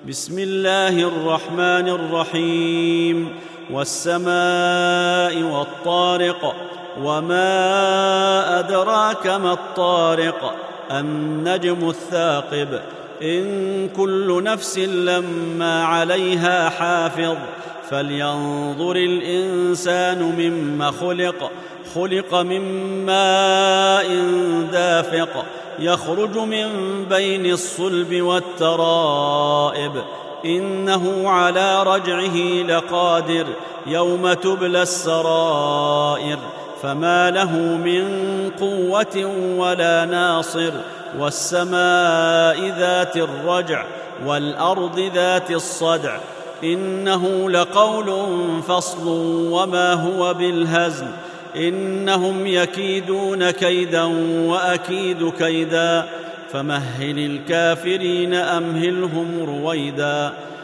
بسم الله الرحمن الرحيم. والسماء والطارق، وما أدراك ما الطارق، النجم الثاقب. إن كل نفس لما عليها حافظ. فلينظر الإنسان مما خلق. خلق من ماء دافق، يخرج من بين الصلب والترائب. إنه على رجعه لقادر. يوم تبلى السرائر، فما له من قوة ولا ناصر. والسماء ذات الرجع، والأرض ذات الصدع. إنه لقول فصل وما هو بالهزل. إنهم يكيدون كيدا وأكيد كيدا. فمهل الكافرين أمهلهم رويدا.